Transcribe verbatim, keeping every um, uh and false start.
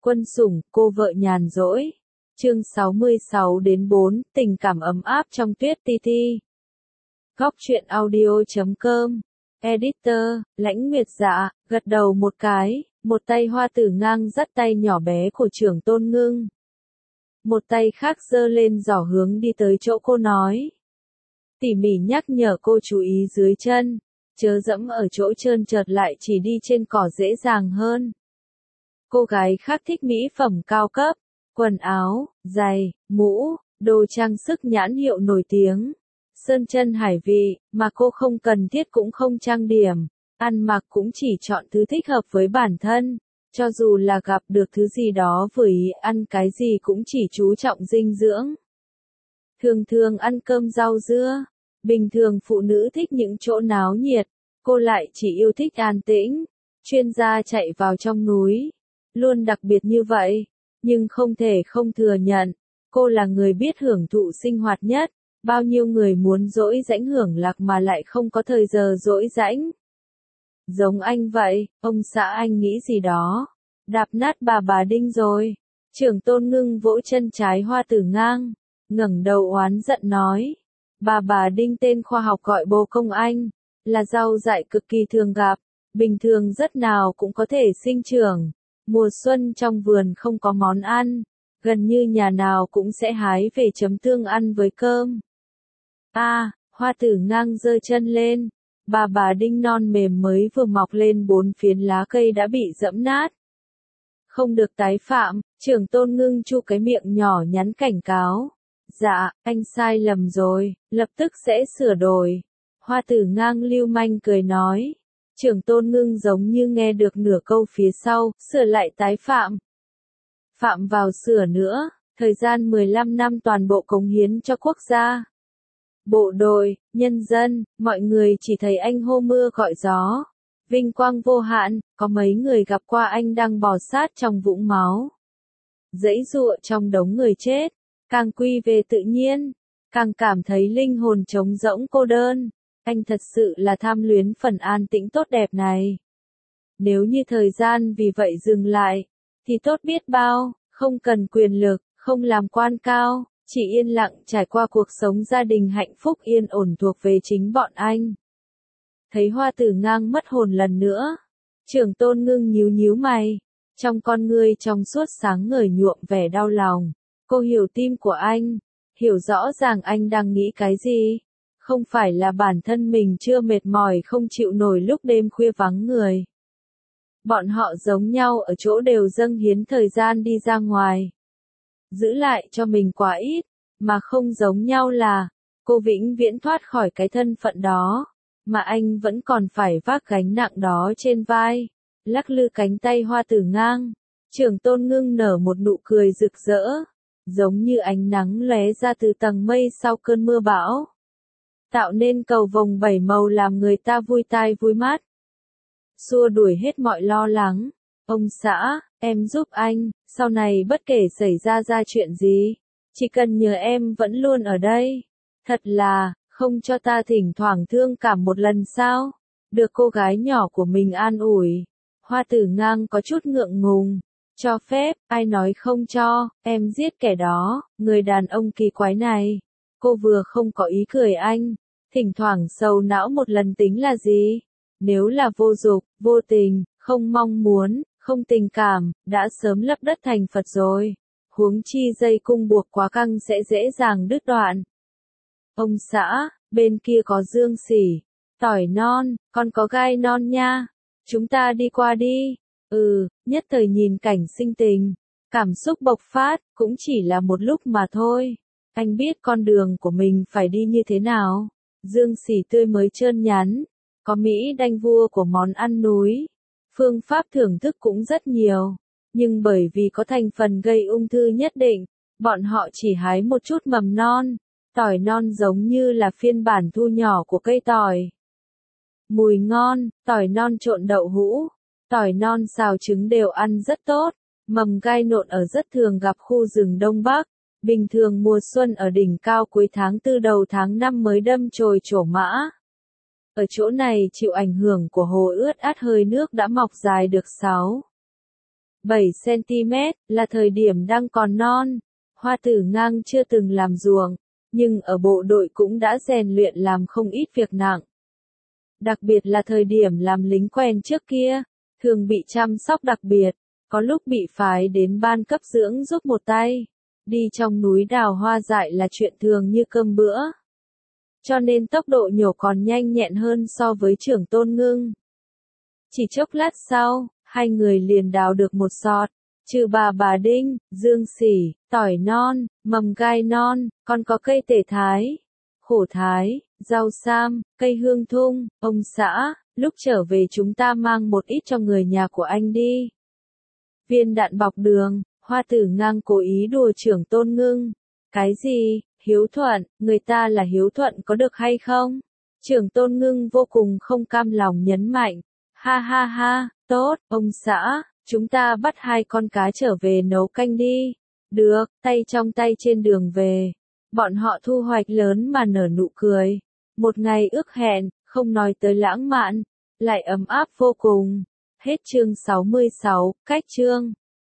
Quân sủng, cô vợ nhàn rỗi. Chương sáu mươi sáu đến bốn, tình cảm ấm áp trong tuyết ti ti. Góc truyện audio chấm com. Editor, Lãnh Nguyệt Dạ, gật đầu một cái, một tay Hoa Tử Ngang dắt tay nhỏ bé của Trưởng Tôn Ngưng. Một tay khác giơ lên giỏ hướng đi tới chỗ cô nói. Tỉ mỉ nhắc nhở cô chú ý dưới chân, chớ dẫm ở chỗ trơn trượt lại chỉ đi trên cỏ dễ dàng hơn. Cô gái khác thích mỹ phẩm cao cấp, quần áo, giày, mũ, đồ trang sức nhãn hiệu nổi tiếng, sơn chân hải vị, mà cô không cần thiết cũng không trang điểm, ăn mặc cũng chỉ chọn thứ thích hợp với bản thân, cho dù là gặp được thứ gì đó vừa ý, ăn cái gì cũng chỉ chú trọng dinh dưỡng. Thường thường ăn cơm rau dưa, bình thường phụ nữ thích những chỗ náo nhiệt, cô lại chỉ yêu thích an tĩnh, chuyên gia chạy vào trong núi. Luôn đặc biệt như vậy, nhưng không thể không thừa nhận, cô là người biết hưởng thụ sinh hoạt nhất, bao nhiêu người muốn dỗi rãnh hưởng lạc mà lại không có thời giờ dỗi rãnh. Giống anh vậy, ông xã anh nghĩ gì đó, đạp nát bà bà Đinh rồi. Trưởng Tôn Ngưng vỗ chân trái Hoa Tử Ngang, ngẩng đầu oán giận nói, bà bà Đinh tên khoa học gọi bồ công anh, là rau dại cực kỳ thường gặp, bình thường rất nào cũng có thể sinh trưởng. Mùa xuân trong vườn không có món ăn, gần như nhà nào cũng sẽ hái về chấm tương ăn với cơm. A, à, Hoa Tử Ngang giơ chân lên, bà bà Đinh non mềm mới vừa mọc lên bốn phiến lá cây đã bị dẫm nát. Không được tái phạm, Trưởng Tôn Ngưng chu cái miệng nhỏ nhắn cảnh cáo. Dạ, anh sai lầm rồi, lập tức sẽ sửa đổi. Hoa Tử Ngang lưu manh cười nói. Trưởng Tôn Ngưng giống như nghe được nửa câu phía sau, sửa lại tái phạm. Phạm vào sửa nữa, thời gian mười lăm năm toàn bộ cống hiến cho quốc gia. Bộ đội, nhân dân, mọi người chỉ thấy anh hô mưa gọi gió. Vinh quang vô hạn, có mấy người gặp qua anh đang bò sát trong vũng máu. Giãy giụa trong đống người chết, càng quy về tự nhiên, càng cảm thấy linh hồn trống rỗng cô đơn. Anh thật sự là tham luyến phần an tĩnh tốt đẹp này. Nếu như thời gian vì vậy dừng lại, thì tốt biết bao, không cần quyền lực, không làm quan cao, chỉ yên lặng trải qua cuộc sống gia đình hạnh phúc yên ổn thuộc về chính bọn anh. Thấy Hoa Tử Ngang mất hồn lần nữa, Trưởng Tôn Ngưng nhíu nhíu mày, trong con ngươi trong suốt sáng ngời nhuộm vẻ đau lòng. Cô hiểu tim của anh, hiểu rõ ràng anh đang nghĩ cái gì. Không phải là bản thân mình chưa mệt mỏi không chịu nổi lúc đêm khuya vắng người. Bọn họ giống nhau ở chỗ đều dâng hiến thời gian đi ra ngoài. Giữ lại cho mình quá ít, mà không giống nhau là, cô vĩnh viễn thoát khỏi cái thân phận đó, mà anh vẫn còn phải vác gánh nặng đó trên vai. Lắc lư cánh tay Hoa Tử Ngang, Trưởng Tôn Ngưng nở một nụ cười rực rỡ, giống như ánh nắng lóe ra từ tầng mây sau cơn mưa bão. Tạo nên cầu vồng bảy màu làm người ta vui tai vui mắt. Xua đuổi hết mọi lo lắng. Ông xã, em giúp anh, sau này bất kể xảy ra ra chuyện gì, chỉ cần nhờ em vẫn luôn ở đây. Thật là, không cho ta thỉnh thoảng thương cảm một lần sao? Được cô gái nhỏ của mình an ủi. Hoa Tử Ngang có chút ngượng ngùng. Cho phép, ai nói không cho, em giết kẻ đó, người đàn ông kỳ quái này. Cô vừa không có ý cười anh. Thỉnh thoảng sầu não một lần tính là gì? Nếu là vô dục, vô tình, không mong muốn, không tình cảm, đã sớm lấp đất thành Phật rồi. Huống chi dây cung buộc quá căng sẽ dễ dàng đứt đoạn. Ông xã, bên kia có dương xỉ, tỏi non, còn có gai non nha. Chúng ta đi qua đi. Ừ, nhất thời nhìn cảnh sinh tình, cảm xúc bộc phát, cũng chỉ là một lúc mà thôi. Anh biết con đường của mình phải đi như thế nào. Dương xỉ tươi mới trơn nhắn, có Mỹ đanh vua của món ăn núi. Phương pháp thưởng thức cũng rất nhiều, nhưng bởi vì có thành phần gây ung thư nhất định, bọn họ chỉ hái một chút mầm non. Tỏi non giống như là phiên bản thu nhỏ của cây tỏi. Mùi ngon, tỏi non trộn đậu hũ, tỏi non xào trứng đều ăn rất tốt. Mầm gai nộn ở rất thường gặp khu rừng Đông Bắc. Bình thường mùa xuân ở đỉnh cao cuối tháng tư đầu tháng năm mới đâm chồi trổ mã. Ở chỗ này chịu ảnh hưởng của hồ ướt át hơi nước đã mọc dài được sáu bảy xăng-ti-mét, là thời điểm đang còn non. Hoa Tử Ngang chưa từng làm ruộng, nhưng ở bộ đội cũng đã rèn luyện làm không ít việc nặng. Đặc biệt là thời điểm làm lính quen trước kia, thường bị chăm sóc đặc biệt, có lúc bị phái đến ban cấp dưỡng giúp một tay. Đi trong núi đào hoa dại là chuyện thường như cơm bữa. Cho nên tốc độ nhổ còn nhanh nhẹn hơn so với Trưởng Tôn Ngưng. Chỉ chốc lát sau, hai người liền đào được một sọt, trừ bà bà đinh, dương sỉ, tỏi non, mầm gai non, còn có cây tể thái, khổ thái, rau sam, cây hương thung. Ông xã, lúc trở về chúng ta mang một ít cho người nhà của anh đi. Viên đạn bọc đường. Hoa Tử Ngang cố ý đùa Trưởng Tôn Ngưng. Cái gì, hiếu thuận, người ta là hiếu thuận có được hay không? Trưởng Tôn Ngưng vô cùng không cam lòng nhấn mạnh. Ha ha ha, tốt, ông xã, chúng ta bắt hai con cá trở về nấu canh đi. Được, tay trong tay trên đường về. Bọn họ thu hoạch lớn mà nở nụ cười. Một ngày ước hẹn, không nói tới lãng mạn, lại ấm áp vô cùng. Hết chương sáu mươi sáu, cách chương.